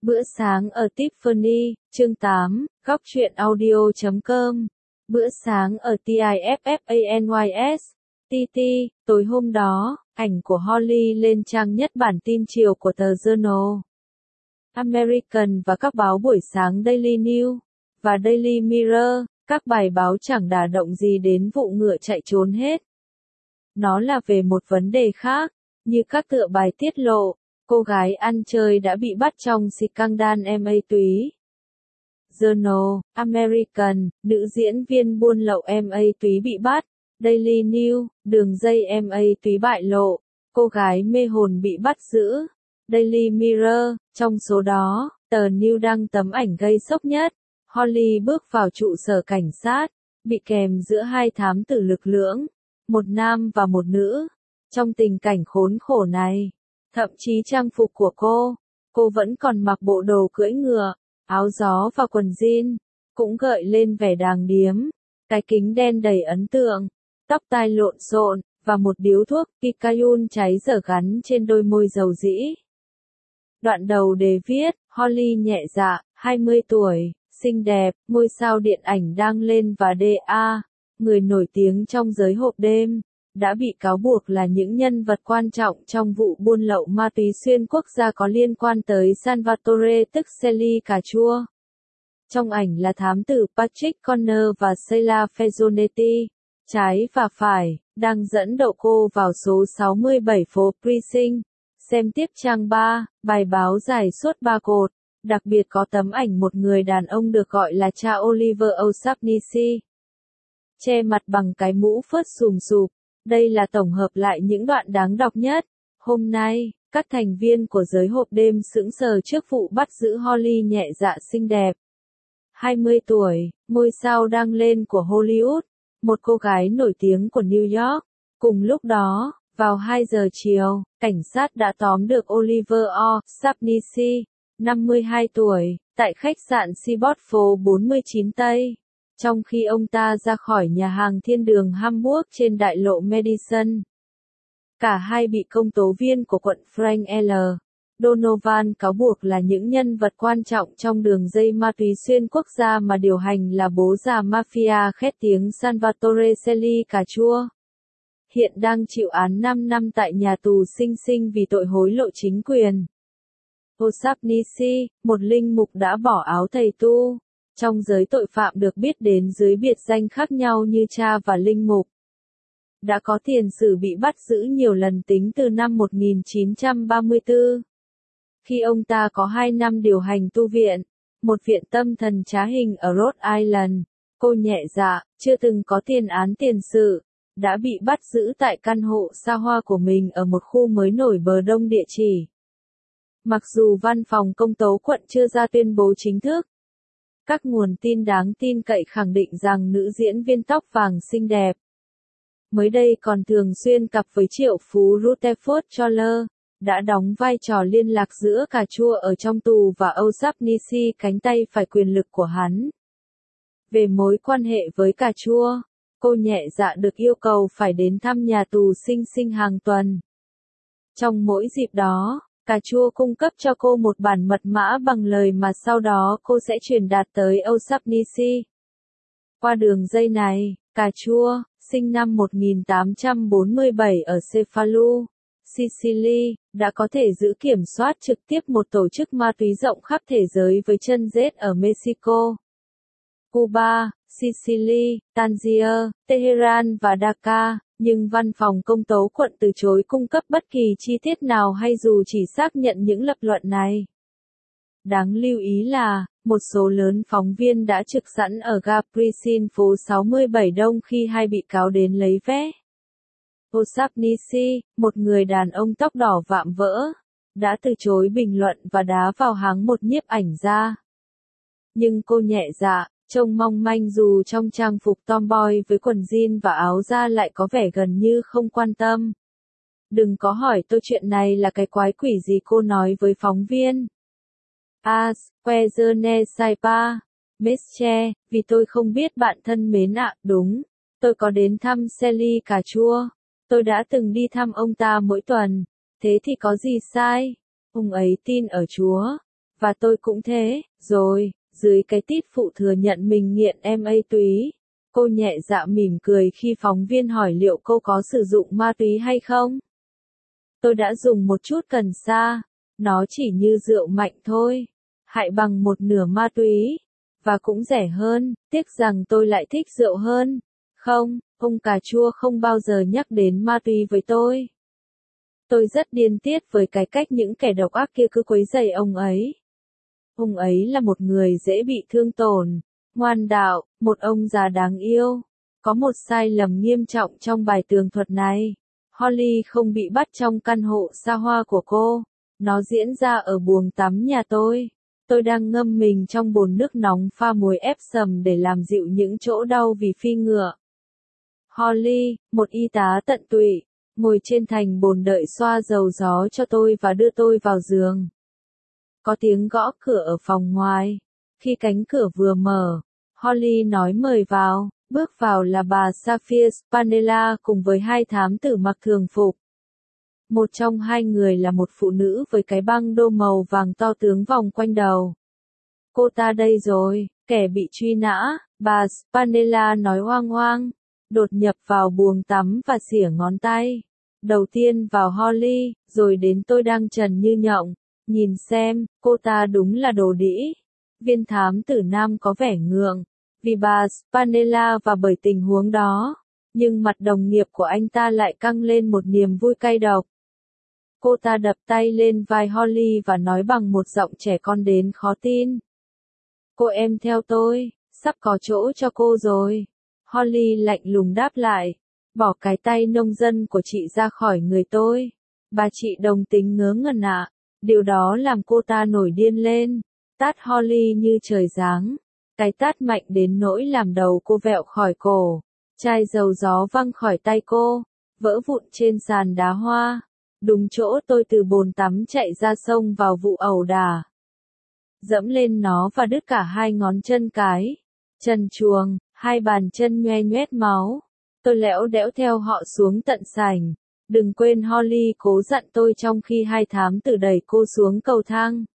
Bữa sáng ở Tiffany, chương 8, góc truyện audio.com. Bữa sáng ở TIFFANYS, TT, tối hôm đó, ảnh của Holly lên trang nhất bản tin chiều của tờ Journal American và các báo buổi sáng Daily News và Daily Mirror, các bài báo chẳng đả động gì đến vụ ngựa chạy trốn hết. Nó là về một vấn đề khác, như các tựa bài tiết lộ. Cô gái ăn chơi đã bị bắt trong scandal ma túy. Journal American, nữ diễn viên buôn lậu ma túy bị bắt. Daily News, đường dây ma túy bại lộ. Cô gái mê hồn bị bắt giữ. Daily Mirror, trong số đó, tờ New đăng tấm ảnh gây sốc nhất. Holly bước vào trụ sở cảnh sát, bị kèm giữa hai thám tử lực lưỡng, một nam và một nữ. Trong tình cảnh khốn khổ này, thậm chí trang phục của cô vẫn còn mặc bộ đồ cưỡi ngựa, áo gió và quần jean, cũng gợi lên vẻ đàng điếm. Cái kính đen đầy ấn tượng, tóc tai lộn xộn, và một điếu thuốc Kikayun cháy dở gắn trên đôi môi dầu dĩ. Đoạn đầu đề viết, Holly nhẹ dạ, 20 tuổi, xinh đẹp, ngôi sao điện ảnh đang lên và DA, người nổi tiếng trong giới hộp đêm, đã bị cáo buộc là những nhân vật quan trọng trong vụ buôn lậu ma túy xuyên quốc gia có liên quan tới Salvatore tức Sally cà chua. Trong ảnh là thám tử Patrick Connor và Sheila Fezzonetti, trái và phải, đang dẫn đậu cô vào số 67 phố Precinct. Xem tiếp trang 3, bài báo dài suốt 3 cột, đặc biệt có tấm ảnh một người đàn ông được gọi là cha Oliver O'Shaughnessy, che mặt bằng cái mũ phớt xùm xụp. Đây là tổng hợp lại những đoạn đáng đọc nhất. Hôm nay, các thành viên của giới hộp đêm sững sờ trước vụ bắt giữ Holly nhẹ dạ xinh đẹp. 20 tuổi, ngôi sao đang lên của Hollywood, một cô gái nổi tiếng của New York. Cùng lúc đó, vào 2 giờ chiều, cảnh sát đã tóm được Oliver O'Shaughnessy, 52 tuổi, tại khách sạn Seaport phố 49 Tây. Trong khi ông ta ra khỏi nhà hàng thiên đường Hamburg trên đại lộ Madison. Cả hai bị công tố viên của quận Frank L. Donovan cáo buộc là những nhân vật quan trọng trong đường dây ma túy xuyên quốc gia mà điều hành là bố già mafia khét tiếng Salvatore Sally cà chua. Hiện đang chịu án 5 năm tại nhà tù Sing Sing vì tội hối lộ chính quyền. O'Shaughnessy, một linh mục đã bỏ áo thầy tu. Trong giới tội phạm được biết đến dưới biệt danh khác nhau như cha và linh mục. Đã có tiền sử bị bắt giữ nhiều lần tính từ năm 1934. Khi ông ta có 2 năm điều hành tu viện, một viện tâm thần trá hình ở Rhode Island, cô nhẹ dạ, chưa từng có tiền án tiền sự, đã bị bắt giữ tại căn hộ xa hoa của mình ở một khu mới nổi bờ đông địa chỉ. Mặc dù văn phòng công tố quận chưa ra tuyên bố chính thức, các nguồn tin đáng tin cậy khẳng định rằng nữ diễn viên tóc vàng xinh đẹp, mới đây còn thường xuyên cặp với triệu phú Rutherford Choler, đã đóng vai trò liên lạc giữa cà chua ở trong tù và O'Shaughnessy cánh tay phải quyền lực của hắn. Về mối quan hệ với cà chua, cô nhẹ dạ được yêu cầu phải đến thăm nhà tù Sing Sing hàng tuần. Trong mỗi dịp đó, cà chua cung cấp cho cô một bản mật mã bằng lời mà sau đó cô sẽ truyền đạt tới O'Shaughnessy. Qua đường dây này, cà chua, sinh năm 1847 ở Cefalu, Sicily, đã có thể giữ kiểm soát trực tiếp một tổ chức ma túy rộng khắp thế giới với chân rết ở Mexico, Cuba, Sicily, Tangier, Tehran và Dhaka, nhưng văn phòng công tố quận từ chối cung cấp bất kỳ chi tiết nào hay dù chỉ xác nhận những lập luận này. Đáng lưu ý là, một số lớn phóng viên đã trực sẵn ở ga Precinct phố 67 Đông khi hai bị cáo đến lấy vé. O'Shaughnessy, một người đàn ông tóc đỏ vạm vỡ, đã từ chối bình luận và đá vào háng một nhiếp ảnh gia. Nhưng cô nhẹ dạ, trông mong manh dù trong trang phục tomboy với quần jean và áo da lại có vẻ gần như không quan tâm. Đừng có hỏi tôi chuyện này là cái quái quỷ gì, cô nói với phóng viên. Que ne sai pa, Mestre, vì tôi không biết bạn thân mến ạ, đúng. Tôi có đến thăm Sally cà chua. Tôi đã từng đi thăm ông ta mỗi tuần. Thế thì có gì sai? Ông ấy tin ở Chúa. Và tôi cũng thế, rồi, dưới cái tít phụ thừa nhận mình nghiện ma túy. Cô nhẹ dạ mỉm cười khi phóng viên hỏi liệu cô có sử dụng ma túy hay không. Tôi đã dùng một chút cần sa, nó chỉ như rượu mạnh thôi, hại bằng một nửa ma túy, và cũng rẻ hơn, tiếc rằng tôi lại thích rượu hơn. Không, ông cà chua không bao giờ nhắc đến ma túy với tôi. Tôi rất điên tiết với cái cách những kẻ độc ác kia cứ quấy rầy ông ấy. Ông ấy là một người dễ bị thương tổn, ngoan đạo, một ông già đáng yêu. Có một sai lầm nghiêm trọng trong bài tường thuật này. Holly không bị bắt trong căn hộ xa hoa của cô. Nó diễn ra ở buồng tắm nhà tôi. Tôi đang ngâm mình trong bồn nước nóng pha muối Epsom để làm dịu những chỗ đau vì phi ngựa. Holly, một y tá tận tụy, ngồi trên thành bồn đợi xoa dầu gió cho tôi và đưa tôi vào giường. Có tiếng gõ cửa ở phòng ngoài. Khi cánh cửa vừa mở, Holly nói mời vào. Bước vào là bà Sapphire Spinella cùng với hai thám tử mặc thường phục. Một trong hai người là một phụ nữ với cái băng đô màu vàng to tướng vòng quanh đầu. Cô ta đây rồi, kẻ bị truy nã, bà Spinella nói oang oang, đột nhập vào buồng tắm và xỉa ngón tay. Đầu tiên vào Holly, rồi đến tôi đang trần như nhộng. Nhìn xem, cô ta đúng là đồ đĩ. Viên thám tử nam có vẻ ngượng, vì bà Spinella và bởi tình huống đó. Nhưng mặt đồng nghiệp của anh ta lại căng lên một niềm vui cay độc. Cô ta đập tay lên vai Holly và nói bằng một giọng trẻ con đến khó tin. Cô em theo tôi, sắp có chỗ cho cô rồi. Holly lạnh lùng đáp lại, bỏ cái tay nông dân của chị ra khỏi người tôi. Bà chị đồng tính ngớ ngẩn ạ. Điều đó làm cô ta nổi điên lên, tát Holly như trời giáng. Cái tát mạnh đến nỗi làm đầu cô vẹo khỏi cổ. Chai dầu gió văng khỏi tay cô, vỡ vụn trên sàn đá hoa. Đúng chỗ tôi từ bồn tắm chạy ra sông vào vụ ẩu đả. Dẫm lên nó và đứt cả hai ngón chân cái. Trần truồng, hai bàn chân nhoe nhoét máu. Tôi lẽo đẽo theo họ xuống tận sảnh. Đừng quên Holly cố dặn tôi trong khi hai thám tử đẩy cô xuống cầu thang.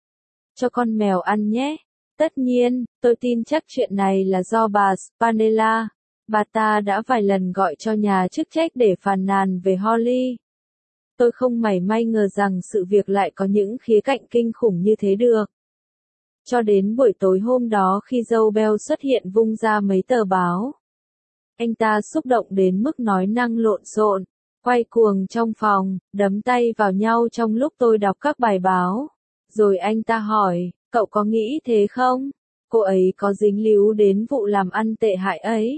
Cho con mèo ăn nhé. Tất nhiên, tôi tin chắc chuyện này là do bà Spinella. Bà ta đã vài lần gọi cho nhà chức trách để phàn nàn về Holly. Tôi không mảy may ngờ rằng sự việc lại có những khía cạnh kinh khủng như thế được. Cho đến buổi tối hôm đó khi Joe Bell xuất hiện vung ra mấy tờ báo. Anh ta xúc động đến mức nói năng lộn xộn, quay cuồng trong phòng, đấm tay vào nhau trong lúc tôi đọc các bài báo. Rồi anh ta hỏi, cậu có nghĩ thế không? Cô ấy có dính líu đến vụ làm ăn tệ hại ấy.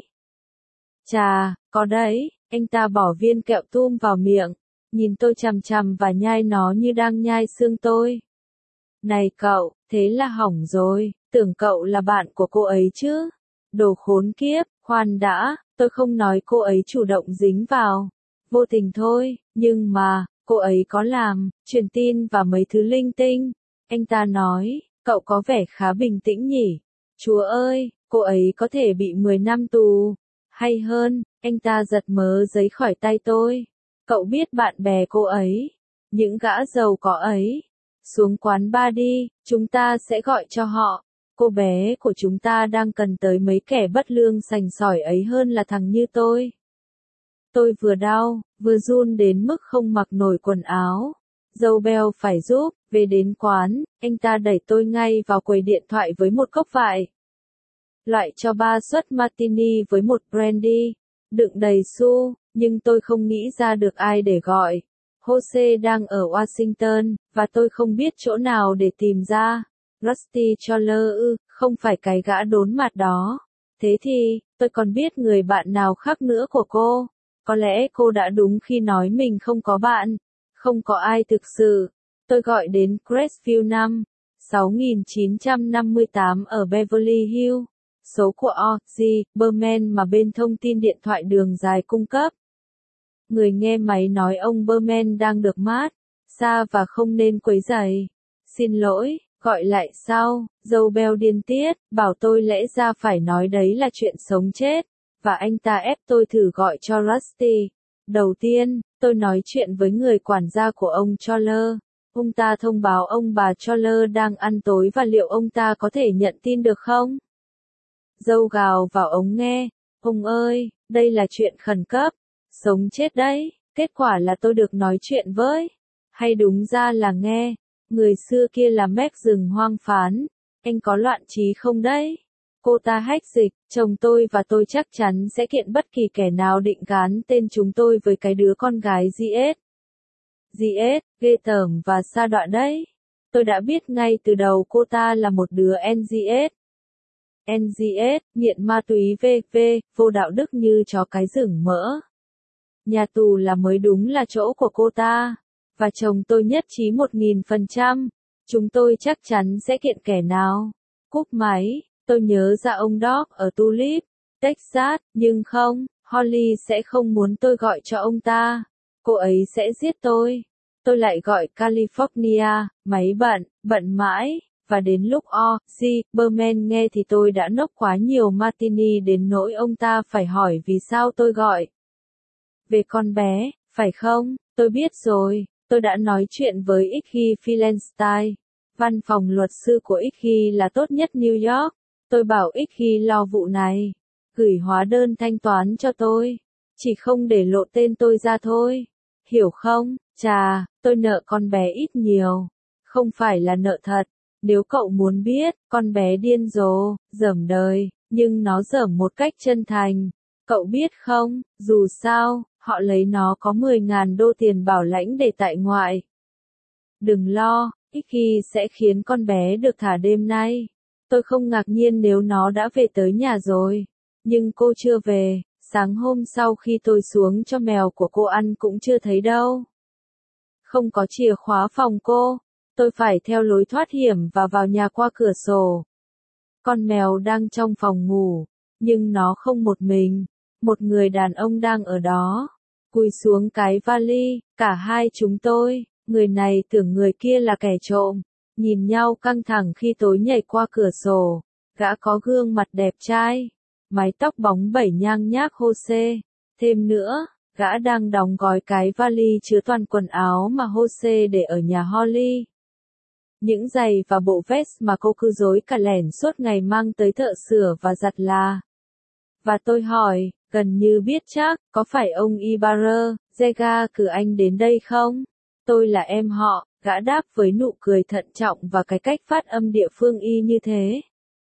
Chà, có đấy, anh ta bỏ viên kẹo tum vào miệng, nhìn tôi chằm chằm và nhai nó như đang nhai xương tôi. Này cậu, thế là hỏng rồi, tưởng cậu là bạn của cô ấy chứ. Đồ khốn kiếp, khoan đã, tôi không nói cô ấy chủ động dính vào. Vô tình thôi, nhưng mà, cô ấy có làm, truyền tin và mấy thứ linh tinh. Anh ta nói, cậu có vẻ khá bình tĩnh nhỉ. Chúa ơi, cô ấy có thể bị 10 năm tù. Hay hơn, anh ta giật mớ giấy khỏi tay tôi. Cậu biết bạn bè cô ấy, những gã giàu có ấy. Xuống quán bar đi, chúng ta sẽ gọi cho họ. Cô bé của chúng ta đang cần tới mấy kẻ bất lương sành sỏi ấy hơn là thằng như tôi. Tôi vừa đau, vừa run đến mức không mặc nổi quần áo. Joe Bell phải giúp, về đến quán, anh ta đẩy tôi ngay vào quầy điện thoại với một cốc vại. Loại cho 3 suất martini với một brandy, đựng đầy xu, nhưng tôi không nghĩ ra được ai để gọi. Jose đang ở Washington, và tôi không biết chỗ nào để tìm ra. Rusty Choller không phải cái gã đốn mặt đó. Thế thì, tôi còn biết người bạn nào khác nữa của cô. Có lẽ cô đã đúng khi nói mình không có bạn. Không có ai thực sự. Tôi gọi đến Crestview 5, 6958 ở Beverly Hills. Số của O.G. Berman mà bên thông tin điện thoại đường dài cung cấp. Người nghe máy nói ông Berman đang được mát xa và không nên quấy rầy. Xin lỗi, gọi lại sau. Joe Bell điên tiết, bảo tôi lẽ ra phải nói đấy là chuyện sống chết, và anh ta ép tôi thử gọi cho Rusty. Đầu tiên, tôi nói chuyện với người quản gia của ông Choller. Ông ta thông báo ông bà Choller đang ăn tối và liệu ông ta có thể nhận tin được không? Dâu gào vào ống nghe, ông ơi, đây là chuyện khẩn cấp, sống chết đấy, kết quả là tôi được nói chuyện với, hay đúng ra là nghe, người xưa kia là Meg rừng hoang phán, anh có loạn trí không đấy? Cô ta hách dịch, chồng tôi và tôi chắc chắn sẽ kiện bất kỳ kẻ nào định gán tên chúng tôi với cái đứa con gái GS. GS, ghê tởm và sa đọa đấy. Tôi đã biết ngay từ đầu cô ta là một đứa NGS. NGS, nghiện ma túy VV, vô đạo đức như chó cái rừng mỡ. Nhà tù là mới đúng là chỗ của cô ta. Và chồng tôi nhất trí 1000%. Chúng tôi chắc chắn sẽ kiện kẻ nào. Cúp máy, tôi nhớ ra ông Doc ở Tulip, Texas, nhưng không, Holly sẽ không muốn tôi gọi cho ông ta. Cô ấy sẽ giết tôi. Tôi lại gọi California, máy bận mãi. Và đến lúc O.G. Berman nghe thì tôi đã nốc quá nhiều martini đến nỗi ông ta phải hỏi vì sao tôi gọi. Về con bé, phải không? Tôi biết rồi, tôi đã nói chuyện với Iggy Philensky. Văn phòng luật sư của Iggy là tốt nhất New York. Tôi bảo Iggy lo vụ này. Gửi hóa đơn thanh toán cho tôi. Chỉ không để lộ tên tôi ra thôi. Hiểu không? Chà, tôi nợ con bé ít nhiều. Không phải là nợ thật. Nếu cậu muốn biết, con bé điên rồ, dởm đời, nhưng nó dởm một cách chân thành. Cậu biết không, dù sao, họ lấy nó có 10.000 đô tiền bảo lãnh để tại ngoại. Đừng lo, Iggy sẽ khiến con bé được thả đêm nay. Tôi không ngạc nhiên nếu nó đã về tới nhà rồi. Nhưng cô chưa về, sáng hôm sau khi tôi xuống cho mèo của cô ăn cũng chưa thấy đâu. Không có chìa khóa phòng cô. Tôi phải theo lối thoát hiểm và vào nhà qua cửa sổ. Con mèo đang trong phòng ngủ, nhưng nó không một mình. Một người đàn ông đang ở đó. Cúi xuống cái vali, cả hai chúng tôi, người này tưởng người kia là kẻ trộm. Nhìn nhau căng thẳng khi tôi nhảy qua cửa sổ. Gã có gương mặt đẹp trai, mái tóc bóng bẩy nhang nhác Jose. Thêm nữa, gã đang đóng gói cái vali chứa toàn quần áo mà Jose để ở nhà Holly. Những giày và bộ vest mà cô cứ rối cả lẻn suốt ngày mang tới thợ sửa và giặt là. Và tôi hỏi, gần như biết chắc, có phải ông Ibarra, Zega cử anh đến đây không? Tôi là em họ, gã đáp với nụ cười thận trọng và cái cách phát âm địa phương y như thế.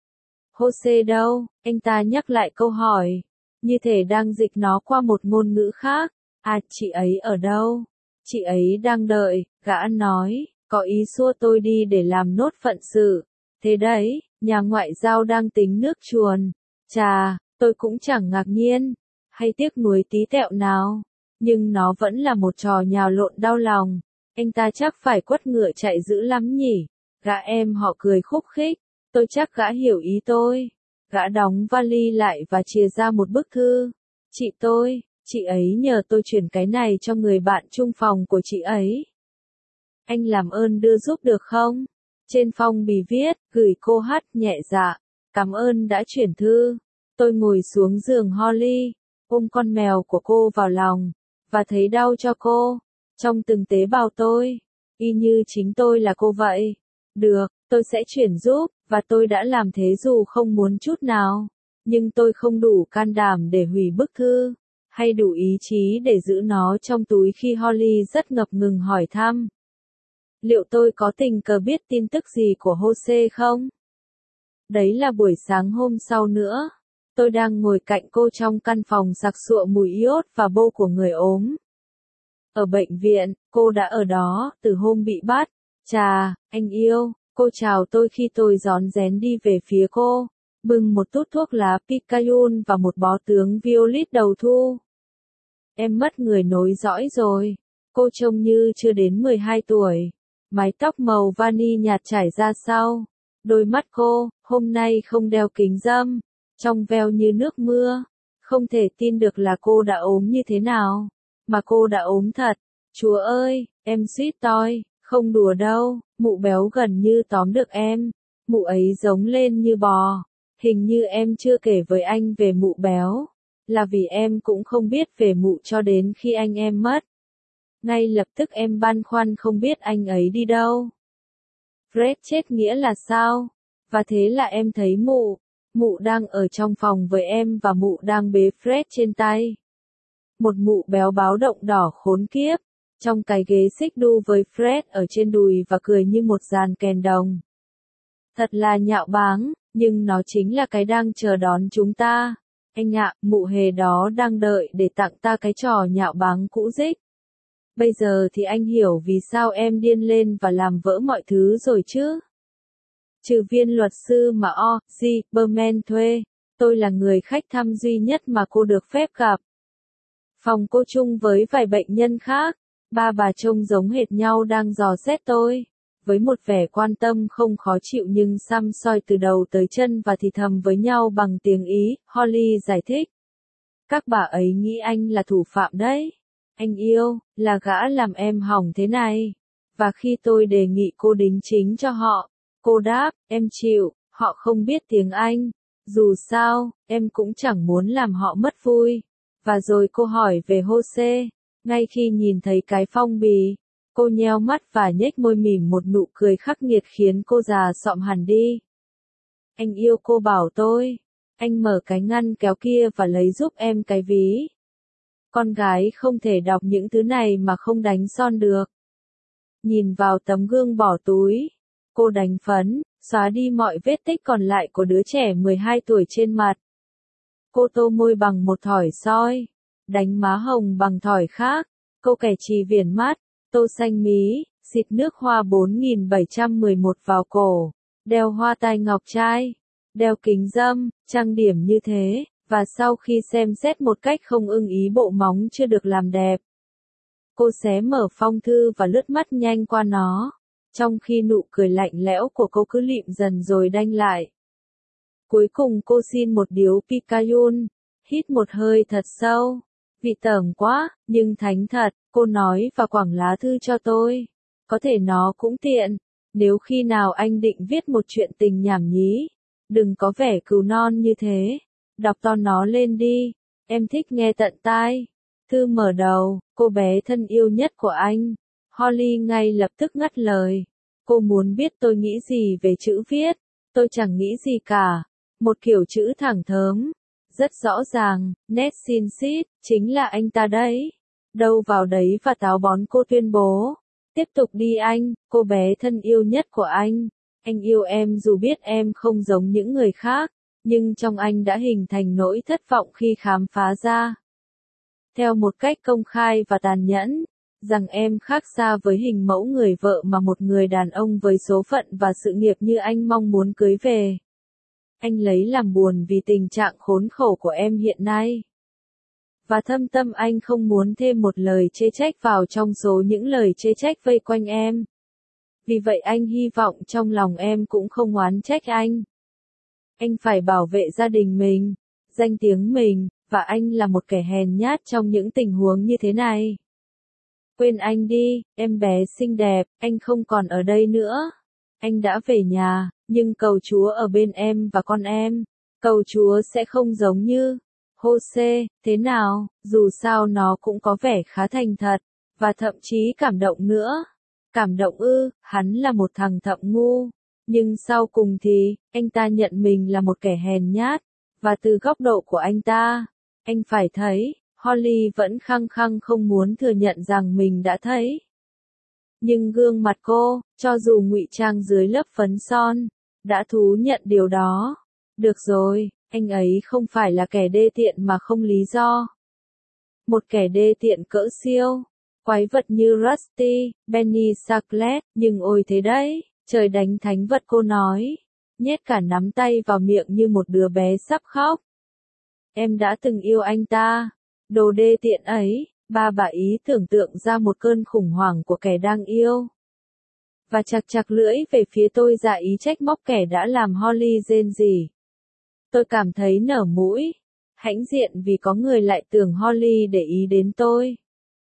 Jose đâu? Anh ta nhắc lại câu hỏi. Như thể đang dịch nó qua một ngôn ngữ khác. À, chị ấy ở đâu? Chị ấy đang đợi, gã nói. Có ý xua tôi đi để làm nốt phận sự. Thế đấy, nhà ngoại giao đang tính nước chuồn. Chà, tôi cũng chẳng ngạc nhiên, hay tiếc nuối tí tẹo nào. Nhưng nó vẫn là một trò nhào lộn đau lòng. Anh ta chắc phải quất ngựa chạy dữ lắm nhỉ. Gã em họ cười khúc khích. Tôi chắc gã hiểu ý tôi. Gã đóng vali lại và chìa ra một bức thư. Chị tôi, chị ấy nhờ tôi chuyển cái này cho người bạn chung phòng của chị ấy. Anh làm ơn đưa giúp được không? Trên phong bì viết, gửi cô Hát nhẹ dạ. Cảm ơn đã chuyển thư. Tôi ngồi xuống giường Holly, ôm con mèo của cô vào lòng, và thấy đau cho cô. Trong từng tế bào tôi, y như chính tôi là cô vậy. Được, tôi sẽ chuyển giúp, và tôi đã làm thế dù không muốn chút nào. Nhưng tôi không đủ can đảm để hủy bức thư, hay đủ ý chí để giữ nó trong túi khi Holly rất ngập ngừng hỏi thăm. Liệu tôi có tình cờ biết tin tức gì của Jose không? Đấy là buổi sáng hôm sau nữa. Tôi đang ngồi cạnh cô trong căn phòng sặc sụa mùi iốt và bô của người ốm. Ở bệnh viện, cô đã ở đó, từ hôm bị bắt. Chà, anh yêu, cô chào tôi khi tôi rón rén đi về phía cô, bưng một tút thuốc lá Picayune và một bó tướng Violet đầu thu. Em mất người nối dõi rồi. Cô trông như chưa đến 12 tuổi. Mái tóc màu vani nhạt trải ra sau. Đôi mắt cô, hôm nay không đeo kính râm, trong veo như nước mưa. Không thể tin được là cô đã ốm như thế nào. Mà cô đã ốm thật. Chúa ơi, em suýt toi, không đùa đâu, mụ béo gần như tóm được em. Mụ ấy giống lên như bò. Hình như em chưa kể với anh về mụ béo. Là vì em cũng không biết về mụ cho đến khi anh em mất. Ngay lập tức em băn khoăn không biết anh ấy đi đâu. Fred chết nghĩa là sao? Và thế là em thấy mụ đang ở trong phòng với em và mụ đang bế Fred trên tay. Một mụ béo báo động đỏ khốn kiếp, trong cái ghế xích đu với Fred ở trên đùi và cười như một dàn kèn đồng. Thật là nhạo báng, nhưng nó chính là cái đang chờ đón chúng ta. Anh ạ, mụ hề đó đang đợi để tặng ta cái trò nhạo báng cũ dích. Bây giờ thì anh hiểu vì sao em điên lên và làm vỡ mọi thứ rồi chứ. Trừ viên luật sư mà O.G. Berman thuê, tôi là người khách thăm duy nhất mà cô được phép gặp. Phòng cô chung với vài bệnh nhân khác, ba bà trông giống hệt nhau đang dò xét tôi, với một vẻ quan tâm không khó chịu nhưng săm soi từ đầu tới chân và thì thầm với nhau bằng tiếng Ý, Holly giải thích. Các bà ấy nghĩ anh là thủ phạm đấy. Anh yêu, là gã làm em hỏng thế này. Và khi tôi đề nghị cô đính chính cho họ, cô đáp, em chịu, họ không biết tiếng Anh. Dù sao, em cũng chẳng muốn làm họ mất vui. Và rồi cô hỏi về Jose. Ngay khi nhìn thấy cái phong bì, cô nheo mắt và nhếch môi mỉm một nụ cười khắc nghiệt khiến cô già xọm hẳn đi. Anh yêu, cô bảo tôi. Anh mở cái ngăn kéo kia và lấy giúp em cái ví. Con gái không thể đọc những thứ này mà không đánh son được. Nhìn vào tấm gương bỏ túi, cô đánh phấn, xóa đi mọi vết tích còn lại của đứa trẻ 12 tuổi trên mặt. Cô tô môi bằng một thỏi soi, đánh má hồng bằng thỏi khác, cô kẻ chì viền mắt, tô xanh mí, xịt nước hoa 4711 vào cổ, đeo hoa tai ngọc trai, đeo kính râm, trang điểm như thế, và sau khi xem xét một cách không ưng ý bộ móng chưa được làm đẹp. Cô xé mở phong thư và lướt mắt nhanh qua nó, trong khi nụ cười lạnh lẽo của cô cứ lịm dần rồi đanh lại. Cuối cùng cô xin một điếu Picayune, hít một hơi thật sâu. Vị tởm quá, nhưng thánh thật, cô nói và quẳng lá thư cho tôi. Có thể nó cũng tiện, nếu khi nào anh định viết một chuyện tình nhảm nhí. Đừng có vẻ cừu non như thế. Đọc to nó lên đi, em thích nghe tận tai. Thư mở đầu, cô bé thân yêu nhất của anh. Holly ngay lập tức ngắt lời. Cô muốn biết tôi nghĩ gì về chữ viết. Tôi chẳng nghĩ gì cả. Một kiểu chữ thẳng thớm. Rất rõ ràng, nét xin xít, chính là anh ta đấy. Đâu vào đấy và táo bón cô tuyên bố. Tiếp tục đi anh, cô bé thân yêu nhất của anh. Anh yêu em dù biết em không giống những người khác, nhưng trong anh đã hình thành nỗi thất vọng khi khám phá ra. Theo một cách công khai và tàn nhẫn, rằng em khác xa với hình mẫu người vợ mà một người đàn ông với số phận và sự nghiệp như anh mong muốn cưới về. Anh lấy làm buồn vì tình trạng khốn khổ của em hiện nay. Và thâm tâm anh không muốn thêm một lời chê trách vào trong số những lời chê trách vây quanh em. Vì vậy anh hy vọng trong lòng em cũng không oán trách anh. Anh phải bảo vệ gia đình mình, danh tiếng mình, và anh là một kẻ hèn nhát trong những tình huống như thế này. Quên anh đi, em bé xinh đẹp, anh không còn ở đây nữa. Anh đã về nhà, nhưng cầu Chúa ở bên em và con em. Cầu Chúa sẽ không giống như Jose, thế nào, dù sao nó cũng có vẻ khá thành thật, và thậm chí cảm động nữa. Cảm động ư, hắn là một thằng thậm ngu. Nhưng sau cùng thì, anh ta nhận mình là một kẻ hèn nhát, và từ góc độ của anh phải thấy, Holly vẫn khăng khăng không muốn thừa nhận rằng mình đã thấy. Nhưng gương mặt cô, cho dù ngụy trang dưới lớp phấn son, đã thú nhận điều đó. Được rồi, anh ấy không phải là kẻ đê tiện mà không lý do. Một kẻ đê tiện cỡ siêu, quái vật như Rusty, Benny Scarlett, nhưng ôi thế đấy, trời đánh thánh vật cô nói, nhét cả nắm tay vào miệng như một đứa bé sắp khóc. Em đã từng yêu anh ta, đồ đê tiện ấy, bà ý tưởng tượng ra một cơn khủng hoảng của kẻ đang yêu. Và chặt lưỡi về phía tôi dạ ý trách móc kẻ đã làm Holly rên rỉ. Tôi cảm thấy nở mũi, hãnh diện vì có người lại tưởng Holly để ý đến tôi.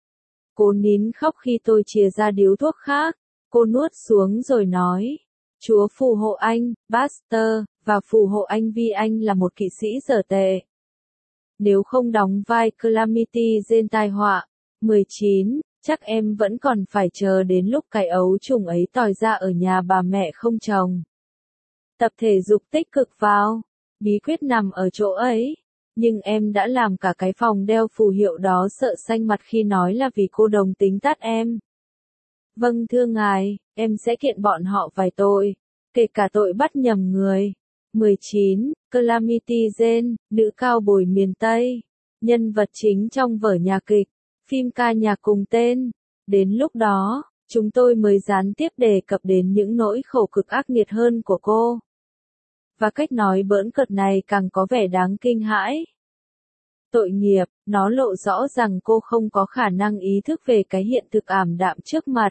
Cô nín khóc khi tôi chìa ra điếu thuốc khác, cô nuốt xuống rồi nói, Chúa phù hộ anh, Buster, và phù hộ anh vì anh là một kỵ sĩ dở tệ. Nếu không đóng vai Calamity Jane tai họa, 19, Chắc em vẫn còn phải chờ đến lúc cái ấu trùng ấy tỏi ra ở nhà bà mẹ không chồng. Tập thể dục tích cực vào. Bí quyết nằm ở chỗ ấy. Nhưng em đã làm cả cái phòng đeo phù hiệu đó sợ xanh mặt khi nói là vì cô đồng tính tắt em. Vâng thưa ngài, em sẽ kiện bọn họ vài tội, kể cả tội bắt nhầm người. 19. Calamity Jane, nữ cao bồi miền Tây. Nhân vật chính trong vở nhạc kịch, phim ca nhạc cùng tên. Đến lúc đó, chúng tôi mới gián tiếp đề cập đến những nỗi khổ cực ác nghiệt hơn của cô. Và cách nói bỡn cợt này càng có vẻ đáng kinh hãi. Tội nghiệp, nó lộ rõ rằng cô không có khả năng ý thức về cái hiện thực ảm đạm trước mặt.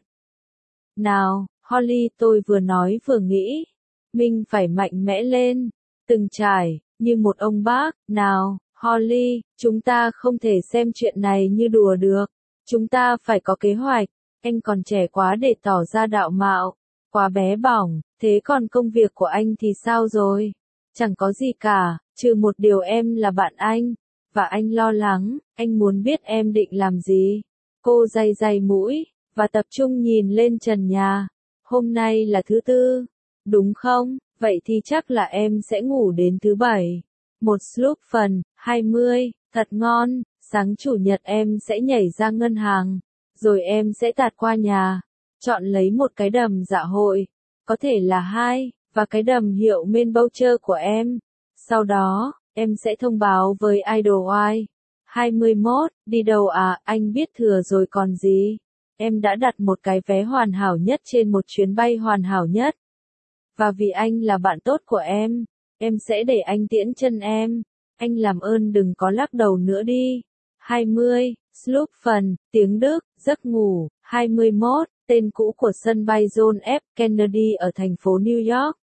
Nào, Holly, tôi vừa nói vừa nghĩ. Mình phải mạnh mẽ lên. Từng trải, như một ông bác. Nào, Holly, chúng ta không thể xem chuyện này như đùa được. Chúng ta phải có kế hoạch. Anh còn trẻ quá để tỏ ra đạo mạo. Quá bé bỏng, thế còn công việc của anh thì sao rồi? Chẳng có gì cả, trừ một điều em là bạn anh. Và anh lo lắng, anh muốn biết em định làm gì. Cô day day mũi, và tập trung nhìn lên trần nhà. Hôm nay là thứ tư, đúng không? Vậy thì chắc là em sẽ ngủ đến thứ bảy. Một sloop phần, 20, thật ngon. Sáng chủ nhật em sẽ nhảy ra ngân hàng. Rồi em sẽ tạt qua nhà. Chọn lấy một cái đầm dạ hội. Có thể là 2, và cái đầm hiệu main voucher của em. Sau đó, em sẽ thông báo với Idlewild. 21, đi đâu à, anh biết thừa rồi còn gì. Em đã đặt một cái vé hoàn hảo nhất trên một chuyến bay hoàn hảo nhất. Và vì anh là bạn tốt của em sẽ để anh tiễn chân em. Anh làm ơn đừng có lắc đầu nữa đi. 20, sloop phần, tiếng Đức, giấc ngủ. 21, tên cũ của sân bay John F. Kennedy ở thành phố New York.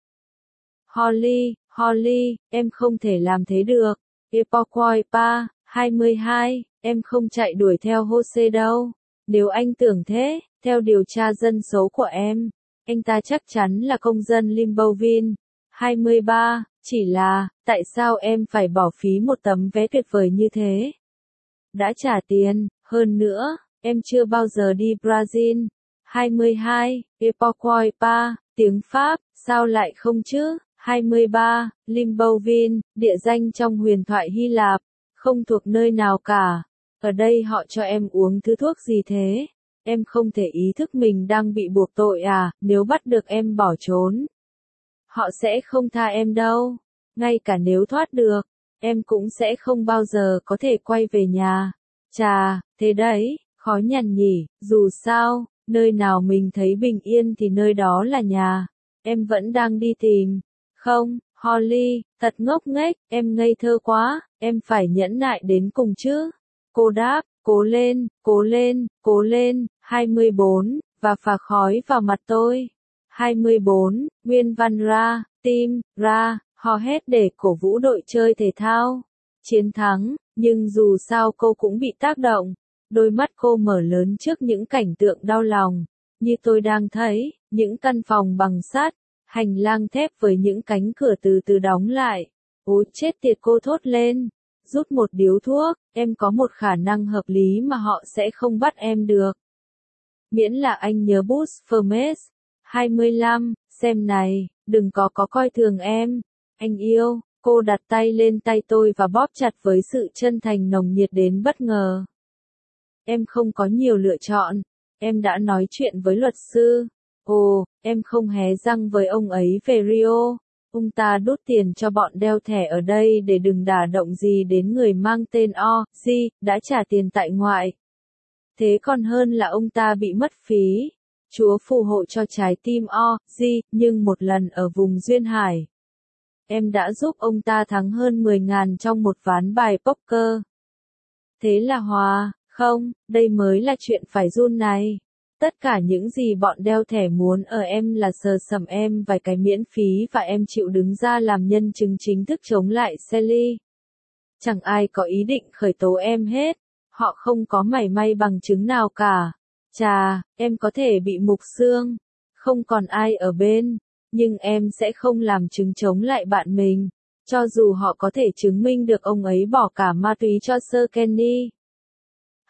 Holly, em không thể làm thế được. Epoquoipa, 22, em không chạy đuổi theo Jose đâu. Nếu anh tưởng thế, theo điều tra dân số của em, anh ta chắc chắn là công dân Limbovin. 23, chỉ là, tại sao em phải bỏ phí một tấm vé tuyệt vời như thế? Đã trả tiền, hơn nữa, em chưa bao giờ đi Brazil. 22, Epoquoipa, tiếng Pháp, sao lại không chứ? 23, Limbovin, địa danh trong huyền thoại Hy Lạp, không thuộc nơi nào cả. Ở đây họ cho em uống thứ thuốc gì thế? Em không thể ý thức mình đang bị buộc tội à, nếu bắt được em bỏ trốn. Họ sẽ không tha em đâu. Ngay cả nếu thoát được, em cũng sẽ không bao giờ có thể quay về nhà. Chà, thế đấy, khó nhằn nhỉ, dù sao, nơi nào mình thấy bình yên thì nơi đó là nhà. Em vẫn đang đi tìm. Không, Holly, thật ngốc nghếch, em ngây thơ quá, em phải nhẫn nại đến cùng chứ. Cô đáp, cố lên, cố lên, cố lên. 24, và phả khói vào mặt tôi. 24, Nguyên văn ra, tim, ra, hò hét để cổ vũ đội chơi thể thao. Chiến thắng, nhưng dù sao cô cũng bị tác động. Đôi mắt cô mở lớn trước những cảnh tượng đau lòng. Như tôi đang thấy, những căn phòng bằng sắt, hành lang thép với những cánh cửa từ từ đóng lại. Ôi chết tiệt, cô thốt lên. Rút một điếu thuốc, em có một khả năng hợp lý mà họ sẽ không bắt em được. Miễn là anh nhớ bút Hermes. 25, xem này, đừng có coi thường em. Anh yêu, cô đặt tay lên tay tôi và bóp chặt với sự chân thành nồng nhiệt đến bất ngờ. Em không có nhiều lựa chọn. Em đã nói chuyện với luật sư. Ồ, em không hé răng với ông ấy về Rio. Ông ta đút tiền cho bọn đeo thẻ ở đây để đừng đả động gì đến người mang tên O.G. đã trả tiền tại ngoại. Thế còn hơn là ông ta bị mất phí. Chúa phù hộ cho trái tim O.G. nhưng một lần ở vùng Duyên Hải. Em đã giúp ông ta thắng hơn 10.000 trong một ván bài poker. Thế là hòa, không, đây mới là chuyện phải run này. Tất cả những gì bọn đeo thẻ muốn ở em là sờ sầm em vài cái miễn phí và em chịu đứng ra làm nhân chứng chính thức chống lại Sally. Chẳng ai có ý định khởi tố em hết. Họ không có mảy may bằng chứng nào cả. Chà, em có thể bị mục xương. Không còn ai ở bên. Nhưng em sẽ không làm chứng chống lại bạn mình. Cho dù họ có thể chứng minh được ông ấy bỏ cả ma túy cho Sir Kenny.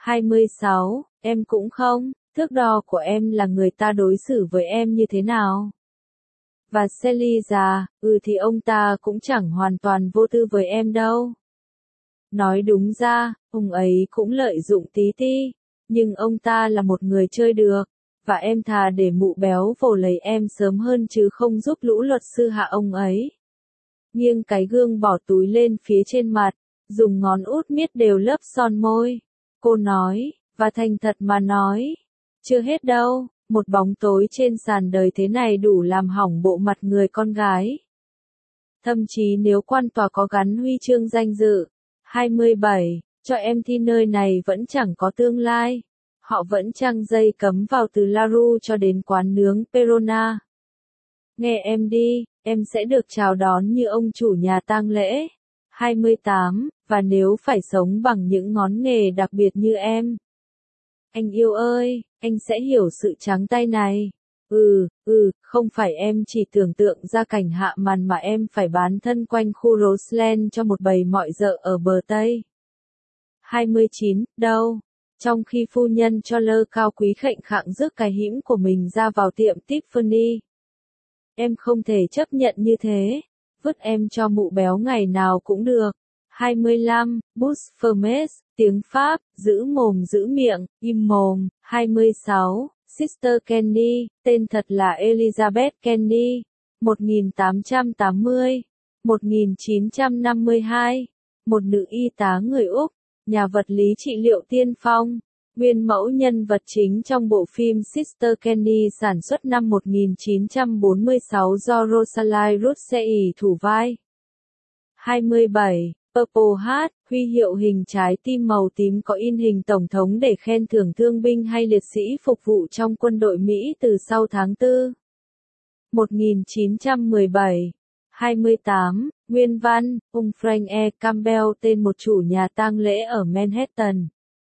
26, em cũng không, thước đo của em là người ta đối xử với em như thế nào. Và Sally già, thì ông ta cũng chẳng hoàn toàn vô tư với em đâu. Nói đúng ra, ông ấy cũng lợi dụng tí ti, nhưng ông ta là một người chơi được, và em thà để mụ béo vồ lấy em sớm hơn chứ không giúp lũ luật sư hạ ông ấy. Nghiêng cái gương bỏ túi lên phía trên mặt, dùng ngón út miết đều lớp son môi. Cô nói, và thành thật mà nói, chưa hết đâu, một bóng tối trên sàn đời thế này đủ làm hỏng bộ mặt người con gái. Thậm chí nếu quan tòa có gắn huy chương danh dự, 27, cho em thi nơi này vẫn chẳng có tương lai. Họ vẫn trăng dây cấm vào từ Laru cho đến quán nướng Perona. Nghe em đi, em sẽ được chào đón như ông chủ nhà tang lễ. 28, và nếu phải sống bằng những ngón nghề đặc biệt như em. Anh yêu ơi, anh sẽ hiểu sự trắng tay này. Không phải em chỉ tưởng tượng ra cảnh hạ màn mà em phải bán thân quanh khu Roseland cho một bầy mọi dợ ở bờ Tây. 29, đâu? Trong khi phu nhân cho lơ cao quý khệnh khạng rước cái hĩm của mình ra vào tiệm Tiffany. Em không thể chấp nhận như thế. Vứt em cho mụ béo ngày nào cũng được. 25, Bouche Fermes, tiếng Pháp, giữ mồm giữ miệng, im mồm. 26, Sister Kenny, tên thật là Elizabeth Kenny, 1880, 1952, một nữ y tá người Úc, nhà vật lý trị liệu tiên phong, nguyên mẫu nhân vật chính trong bộ phim Sister Kenny sản xuất năm 1946 do Rosalie Russell thủ vai. 27. Purple Heart, huy hiệu hình trái tim màu tím có in hình Tổng thống để khen thưởng thương binh hay liệt sĩ phục vụ trong quân đội Mỹ từ sau tháng 4. 1917. 28. Nguyên văn, ông Frank E. Campbell tên một chủ nhà tang lễ ở Manhattan.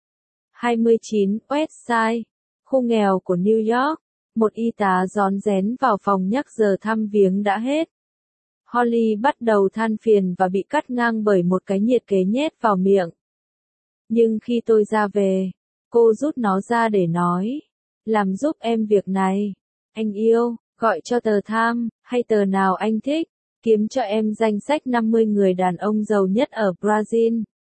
29. Westside, khu nghèo của New York, một y tá rón rén vào phòng nhắc giờ thăm viếng đã hết. Holly bắt đầu than phiền và bị cắt ngang bởi một cái nhiệt kế nhét vào miệng. Nhưng khi tôi ra về, cô rút nó ra để nói, làm giúp em việc này. Anh yêu, gọi cho tờ Time, hay tờ nào anh thích, kiếm cho em danh sách 50 người đàn ông giàu nhất ở Brazil.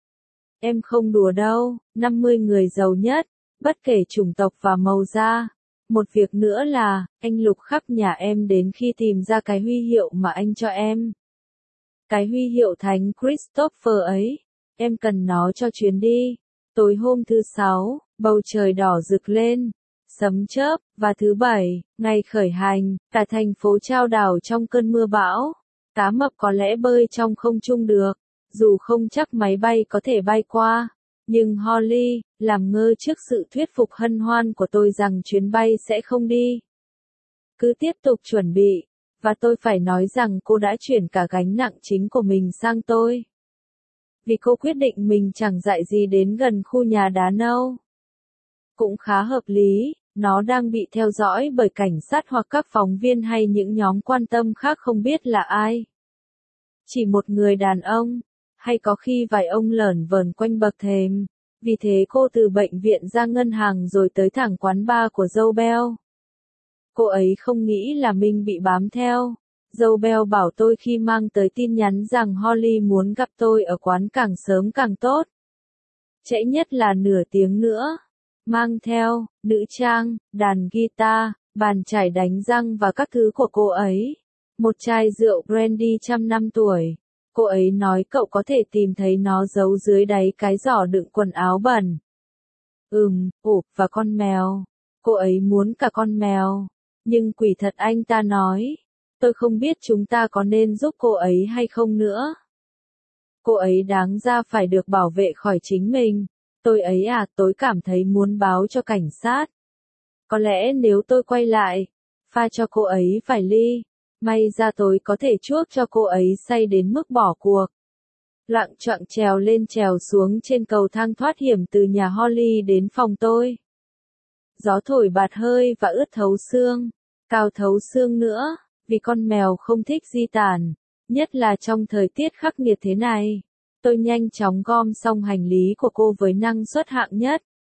Em không đùa đâu, 50 người giàu nhất, bất kể chủng tộc và màu da. Một việc nữa là, anh lục khắp nhà em đến khi tìm ra cái huy hiệu mà anh cho em. Cái huy hiệu Thánh Christopher ấy, em cần nó cho chuyến đi. Tối hôm thứ Sáu, bầu trời đỏ rực lên, sấm chớp, và thứ Bảy, ngày khởi hành, cả thành phố chao đảo trong cơn mưa bão. Cá mập có lẽ bơi trong không trung được, dù không chắc máy bay có thể bay qua. Nhưng Holly, làm ngơ trước sự thuyết phục hân hoan của tôi rằng chuyến bay sẽ không đi. Cứ tiếp tục chuẩn bị, và tôi phải nói rằng cô đã chuyển cả gánh nặng chính của mình sang tôi. Vì cô quyết định mình chẳng dạy gì đến gần khu nhà đá nâu. Cũng khá hợp lý, nó đang bị theo dõi bởi cảnh sát hoặc các phóng viên hay những nhóm quan tâm khác không biết là ai. Chỉ một người đàn ông, hay có khi vài ông lởn vởn quanh bậc thềm. Vì thế cô từ bệnh viện ra ngân hàng rồi tới thẳng quán bar của Joe Bell. Cô ấy không nghĩ là mình bị bám theo. Joe Bell bảo tôi khi mang tới tin nhắn rằng Holly muốn gặp tôi ở quán càng sớm càng tốt. Trễ nhất là nửa tiếng nữa. Mang theo, nữ trang, đàn guitar, bàn chải đánh răng và các thứ của cô ấy. Một chai rượu brandy 100 tuổi. Cô ấy nói cậu có thể tìm thấy nó giấu dưới đáy cái giỏ đựng quần áo bẩn. Và con mèo. Cô ấy muốn cả con mèo. Nhưng quỷ thật anh ta nói. Tôi không biết chúng ta có nên giúp cô ấy hay không nữa. Cô ấy đáng ra phải được bảo vệ khỏi chính mình. Tôi cảm thấy muốn báo cho cảnh sát. Có lẽ nếu tôi quay lại, pha cho cô ấy vài ly. May ra tôi có thể chuốc cho cô ấy say đến mức bỏ cuộc. Loạng choạng trèo lên trèo xuống trên cầu thang thoát hiểm từ nhà Holly đến phòng tôi. Gió thổi bạt hơi và ướt thấu xương, cao thấu xương nữa, vì con mèo không thích di tản, nhất là trong thời tiết khắc nghiệt thế này. Tôi nhanh chóng gom xong hành lý của cô với năng suất hạng nhất.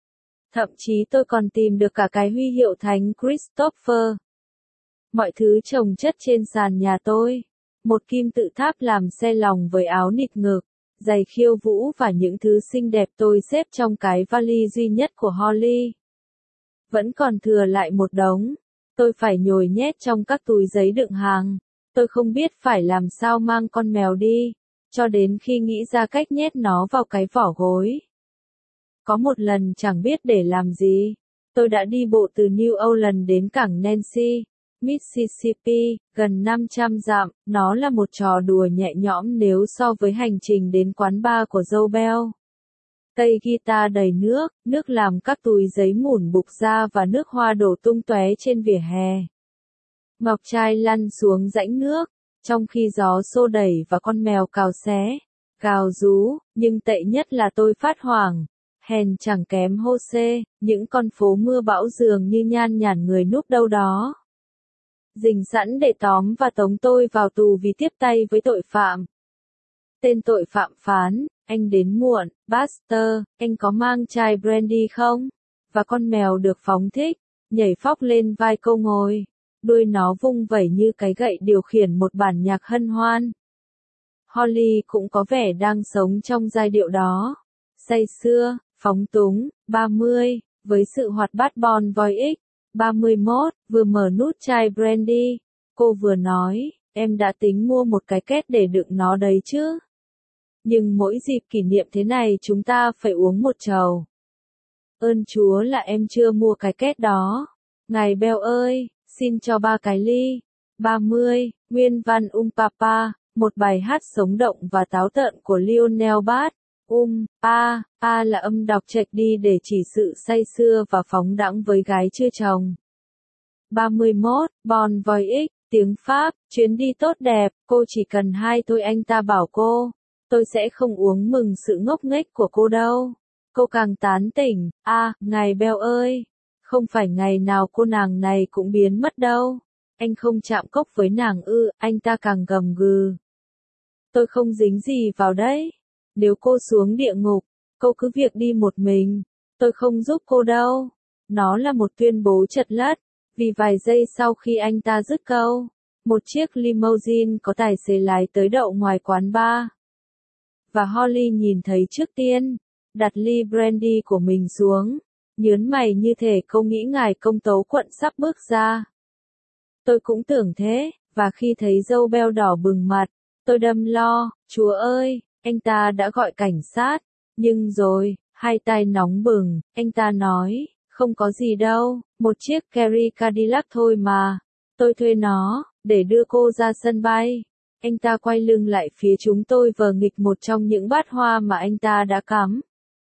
Thậm chí tôi còn tìm được cả cái huy hiệu Thánh Christopher. Mọi thứ chồng chất trên sàn nhà tôi. Một kim tự tháp làm xe lòng với áo nịt ngực, giày khiêu vũ và những thứ xinh đẹp tôi xếp trong cái vali duy nhất của Holly. Vẫn còn thừa lại một đống. Tôi phải nhồi nhét trong các túi giấy đựng hàng. Tôi không biết phải làm sao mang con mèo đi, cho đến khi nghĩ ra cách nhét nó vào cái vỏ gối. Có một lần chẳng biết để làm gì, tôi đã đi bộ từ New Orleans đến cảng Nancy, Mississippi, gần 500 dặm. Nó là một trò đùa nhẹ nhõm nếu so với hành trình đến quán bar của Joe Bell. Cây guitar đầy nước làm các túi giấy mủn bục ra và nước hoa đổ tung tóe trên vỉa hè. Ngọc trai lăn xuống rãnh nước, trong khi gió xô đẩy và con mèo cào xé, cào rú, nhưng tệ nhất là tôi phát hoảng. Hèn chẳng kém Jose, những con phố mưa bão dường như nhan nhản người núp đâu đó. Rình sẵn để tóm và tống tôi vào tù vì tiếp tay với tội phạm. Tên tội phạm phán, anh đến muộn, Buster, anh có mang chai brandy không? Và con mèo được phóng thích, nhảy phóc lên vai cô ngồi. Đuôi nó vung vẩy như cái gậy điều khiển một bản nhạc hân hoan. Holly cũng có vẻ đang sống trong giai điệu đó. Say sưa, phóng túng, 30, với sự hoạt bát Bon Voyage. 31, vừa mở nút chai brandy, cô vừa nói, em đã tính mua một cái két để đựng nó đấy chứ. Nhưng mỗi dịp kỷ niệm thế này chúng ta phải uống một chầu. Ơn Chúa là em chưa mua cái két đó. Ngài Bell ơi, xin cho 3 cái ly. 30, nguyên văn Papa, một bài hát sống động và táo tợn của Lionel Bass. A là âm đọc chệch đi để chỉ sự say sưa và phóng đãng với gái chưa chồng. 31, Bon Voyage, tiếng Pháp, chuyến đi tốt đẹp, cô chỉ cần 2 thôi anh ta bảo cô. Tôi sẽ không uống mừng sự ngốc nghếch của cô đâu. Cô càng tán tỉnh, ngài Bell ơi, không phải ngày nào cô nàng này cũng biến mất đâu. Anh không chạm cốc với nàng ư, anh ta càng gầm gừ. Tôi không dính gì vào đấy. Nếu cô xuống địa ngục, cô cứ việc đi một mình, tôi không giúp cô đâu. Nó là một tuyên bố chật lất, vì vài giây sau khi anh ta dứt câu, một chiếc limousine có tài xế lái tới đậu ngoài quán bar. Và Holly nhìn thấy trước tiên, đặt ly brandy của mình xuống, nhớn mày như thể cô nghĩ ngài công tấu quận sắp bước ra. Tôi cũng tưởng thế, và khi thấy Joe Bell đỏ bừng mặt, tôi đâm lo, Chúa ơi! Anh ta đã gọi cảnh sát, nhưng rồi, hai tay nóng bừng, anh ta nói, không có gì đâu, một chiếc Cary Cadillac thôi mà, tôi thuê nó, để đưa cô ra sân bay. Anh ta quay lưng lại phía chúng tôi vờ nghịch một trong những bát hoa mà anh ta đã cắm.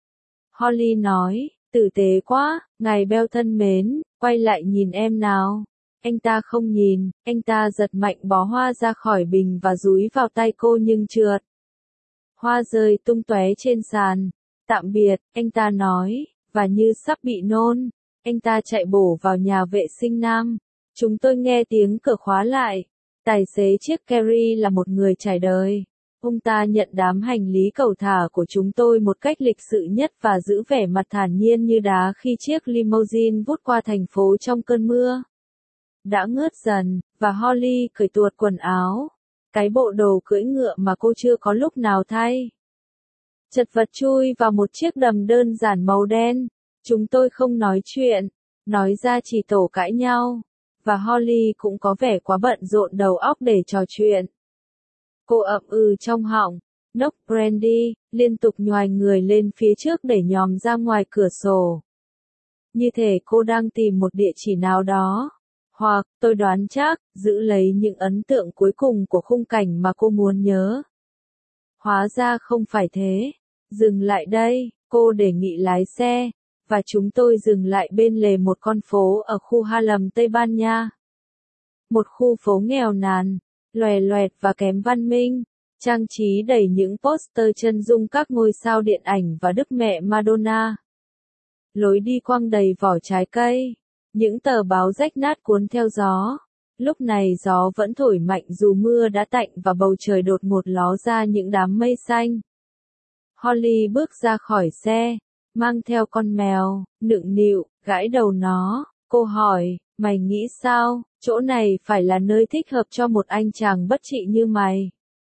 Holly nói, tử tế quá, ngài Bell thân mến, quay lại nhìn em nào. Anh ta không nhìn, anh ta giật mạnh bó hoa ra khỏi bình và dúi vào tay cô nhưng trượt. Hoa rơi tung tóe trên sàn. Tạm biệt, anh ta nói, và như sắp bị nôn, anh ta chạy bổ vào nhà vệ sinh nam. Chúng tôi nghe tiếng cửa khóa lại. Tài xế chiếc Cary là một người trải đời. Ông ta nhận đám hành lý cầu thả của chúng tôi một cách lịch sự nhất và giữ vẻ mặt thản nhiên như đá khi chiếc limousine vút qua thành phố trong cơn mưa. Đã ngớt dần, và Holly cởi tuột quần áo. Cái bộ đồ cưỡi ngựa mà cô chưa có lúc nào thay. Chật vật chui vào một chiếc đầm đơn giản màu đen. Chúng tôi không nói chuyện, nói ra chỉ tổ cãi nhau. Và Holly cũng có vẻ quá bận rộn đầu óc để trò chuyện. Cô ậm trong họng, nốc brandy, liên tục nhoài người lên phía trước để nhòm ra ngoài cửa sổ. Như thể cô đang tìm một địa chỉ nào đó. Hoặc, tôi đoán chắc, giữ lấy những ấn tượng cuối cùng của khung cảnh mà cô muốn nhớ. Hóa ra không phải thế. Dừng lại đây, cô đề nghị lái xe, và chúng tôi dừng lại bên lề một con phố ở khu Harlem Tây Ban Nha. Một khu phố nghèo nàn, loè loẹt và kém văn minh, trang trí đầy những poster chân dung các ngôi sao điện ảnh và Đức Mẹ Madonna. Lối đi quăng đầy vỏ trái cây. Những tờ báo rách nát cuốn theo gió. Lúc này gió vẫn thổi mạnh dù mưa đã tạnh và bầu trời đột ngột ló ra những đám mây xanh. Holly bước ra khỏi xe, mang theo con mèo, nựng nịu, gãi đầu nó. Cô hỏi, mày nghĩ sao, chỗ này phải là nơi thích hợp cho một anh chàng bất trị như mày?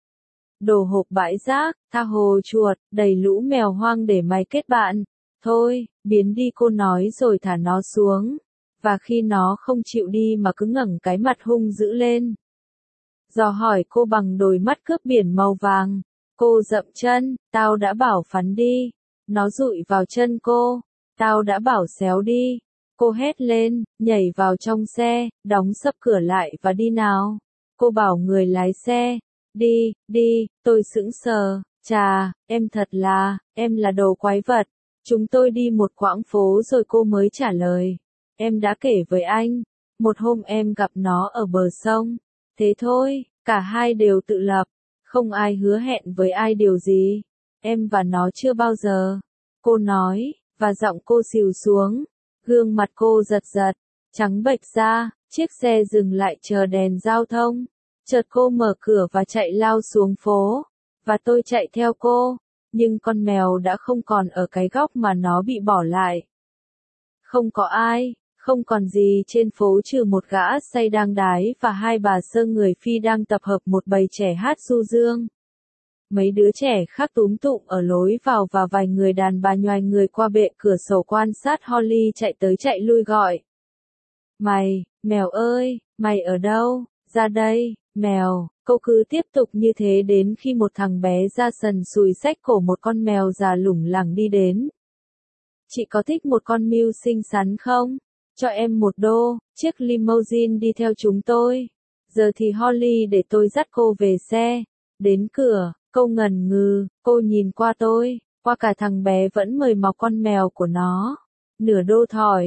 Đồ hộp bãi rác, tha hồ chuột, đầy lũ mèo hoang để mày kết bạn. Thôi, biến đi, cô nói rồi thả nó xuống. Và khi nó không chịu đi mà cứ ngẩng cái mặt hung dữ lên, dò hỏi cô bằng đôi mắt cướp biển màu vàng. Cô dậm chân, tao đã bảo phắn đi. Nó dụi vào chân cô. Tao đã bảo xéo đi. Cô hét lên, nhảy vào trong xe, đóng sập cửa lại và đi nào. Cô bảo người lái xe, đi, đi, tôi sững sờ, chà, em là đồ quái vật. Chúng tôi đi một quãng phố rồi cô mới trả lời. Em đã kể với anh, một hôm em gặp nó ở bờ sông. Thế thôi, cả hai đều tự lập, không ai hứa hẹn với ai điều gì. Em và nó chưa bao giờ. Cô nói, và giọng cô xìu xuống. Gương mặt cô giật giật, trắng bệch ra, chiếc xe dừng lại chờ đèn giao thông. Chợt cô mở cửa và chạy lao xuống phố. Và tôi chạy theo cô, nhưng con mèo đã không còn ở cái góc mà nó bị bỏ lại. Không có ai, không còn gì trên phố trừ một gã say đang đái và hai bà sơ người Phi đang tập hợp một bầy trẻ hát du dương. Mấy đứa trẻ khác túm tụm ở lối vào và vài người đàn bà nhoài người qua bệ cửa sổ quan sát Holly chạy tới chạy lui gọi. Mày, mèo ơi, mày ở đâu? Ra đây, mèo. Cô cứ tiếp tục như thế đến khi một thằng bé da sần sùi xách cổ một con mèo già lủng lẳng đi đến. Chị có thích một con mưu xinh xắn không? Cho em $1, chiếc limousine đi theo chúng tôi. Giờ thì Holly để tôi dắt cô về xe. Đến cửa, cô ngần ngừ, cô nhìn qua tôi, qua cả thằng bé vẫn mời mọc con mèo của nó. Nửa đô thỏi,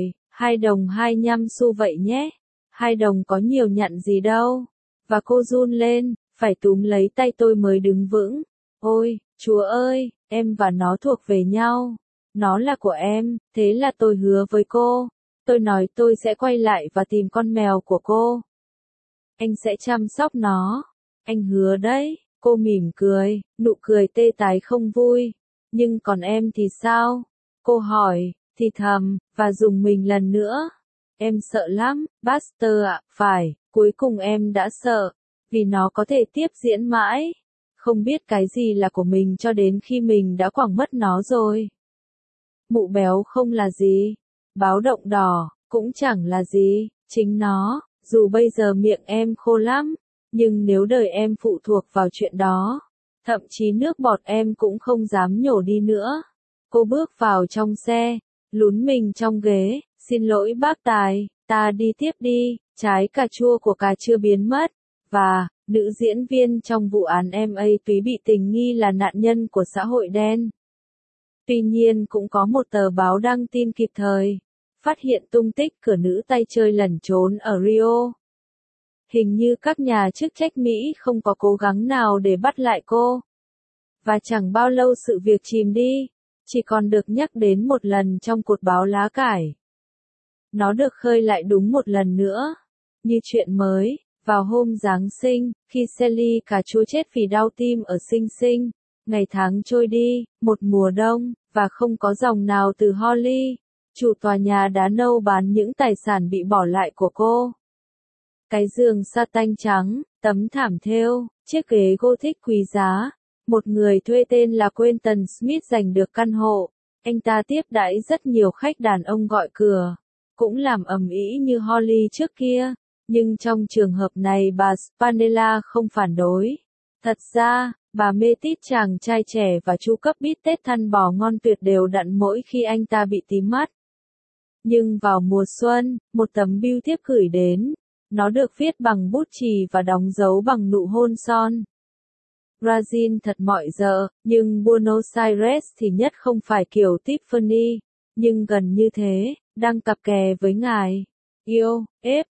$2.25 vậy nhé. $2 có nhiều nhặn gì đâu. Và cô run lên, phải túm lấy tay tôi mới đứng vững. Ôi, Chúa ơi, em và nó thuộc về nhau. Nó là của em, thế là tôi hứa với cô. Tôi nói tôi sẽ quay lại và tìm con mèo của cô. Anh sẽ chăm sóc nó. Anh hứa đấy. Cô mỉm cười, nụ cười tê tái không vui. Nhưng còn em thì sao? Cô hỏi, thì thầm, và dùng mình lần nữa. Em sợ lắm, Buster ạ, phải, cuối cùng em đã sợ. Vì nó có thể tiếp diễn mãi. Không biết cái gì là của mình cho đến khi mình đã quẳng mất nó rồi. Mụ béo không là gì. Báo động đỏ, cũng chẳng là gì. Chính nó, dù bây giờ miệng em khô lắm. Nhưng nếu đời em phụ thuộc vào chuyện đó, thậm chí nước bọt em cũng không dám nhổ đi nữa. Cô bước vào trong xe, lún mình trong ghế, xin lỗi bác tài, ta đi tiếp đi, trái cà chua của cà chưa biến mất. Và, nữ diễn viên trong vụ án MA Túy bị tình nghi là nạn nhân của xã hội đen. Tuy nhiên cũng có một tờ báo đăng tin kịp thời, phát hiện tung tích của nữ tay chơi lẩn trốn ở Rio. Hình như các nhà chức trách Mỹ không có cố gắng nào để bắt lại cô. Và chẳng bao lâu sự việc chìm đi, chỉ còn được nhắc đến một lần trong cột báo lá cải. Nó được khơi lại đúng một lần nữa, như chuyện mới, vào hôm Giáng sinh, khi Sally cà chua chết vì đau tim ở Sing Sing. Ngày tháng trôi đi, một mùa đông, và không có dòng nào từ Holly, chủ tòa nhà đá nâu bán những tài sản bị bỏ lại của cô. Cái giường sa tanh trắng, tấm thảm thêu, chiếc ghế Gothic quý giá. Một người thuê tên là Quentin Smith giành được căn hộ. Anh ta tiếp đãi rất nhiều khách đàn ông gọi cửa, cũng làm ầm ĩ như Holly trước kia. Nhưng trong trường hợp này bà Spanella không phản đối. Thật ra, bà mê tít chàng trai trẻ và chu cấp bít tết thăn bò ngon tuyệt đều đặn mỗi khi anh ta bị tím mắt. Nhưng vào mùa xuân, một tấm bưu thiếp gửi đến. Nó được viết bằng bút chì và đóng dấu bằng nụ hôn son. Brazil thật mọi giờ, nhưng Buenos Aires thì nhất không phải kiểu Tiffany, nhưng gần như thế, đang cặp kè với ngài. Yêu,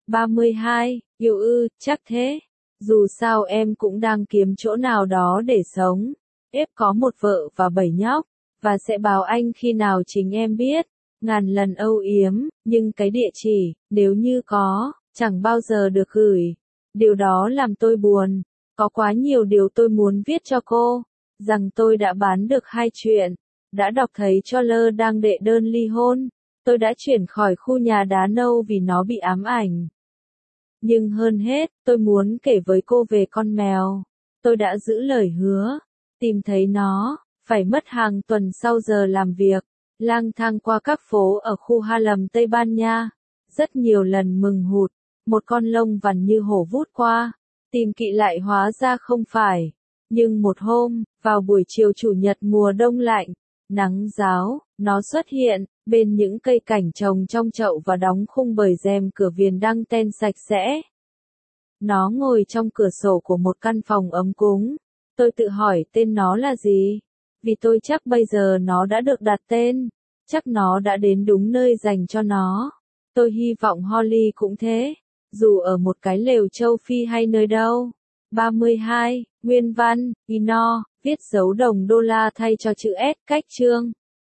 F32, yêu chắc thế. Dù sao em cũng đang kiếm chỗ nào đó để sống. F có một vợ và 7 nhóc, và sẽ báo anh khi nào chính em biết. Ngàn lần âu yếm, nhưng cái địa chỉ, nếu như có, chẳng bao giờ được gửi. Điều đó làm tôi buồn. Có quá nhiều điều tôi muốn viết cho cô. Rằng tôi đã bán được 2 chuyện. đã đọc thấy Charles đang đệ đơn ly hôn. Tôi đã chuyển khỏi khu nhà đá nâu vì nó bị ám ảnh. Nhưng hơn hết, tôi muốn kể với cô về con mèo. Tôi đã giữ lời hứa. Tìm thấy nó, phải mất hàng tuần sau giờ làm việc. Lang thang qua các phố ở khu Harlem Tây Ban Nha. Rất nhiều lần mừng hụt. Một con lông vằn như hổ vút qua. Tìm kỹ lại hóa ra không phải. Nhưng một hôm, vào buổi chiều chủ nhật mùa đông lạnh, nắng ráo, nó xuất hiện, bên những cây cảnh trồng trong chậu và đóng khung bởi rèm cửa viền đăng ten sạch sẽ. Nó ngồi trong cửa sổ của một căn phòng ấm cúng. Tôi tự hỏi tên nó là gì? Vì tôi chắc bây giờ nó đã được đặt tên. Chắc nó đã đến đúng nơi dành cho nó. Tôi hy vọng Holly cũng thế. Dù ở một cái lều châu Phi hay nơi đâu. 32, nguyên văn, Ino, viết dấu đồng đô la thay cho chữ S cách chương.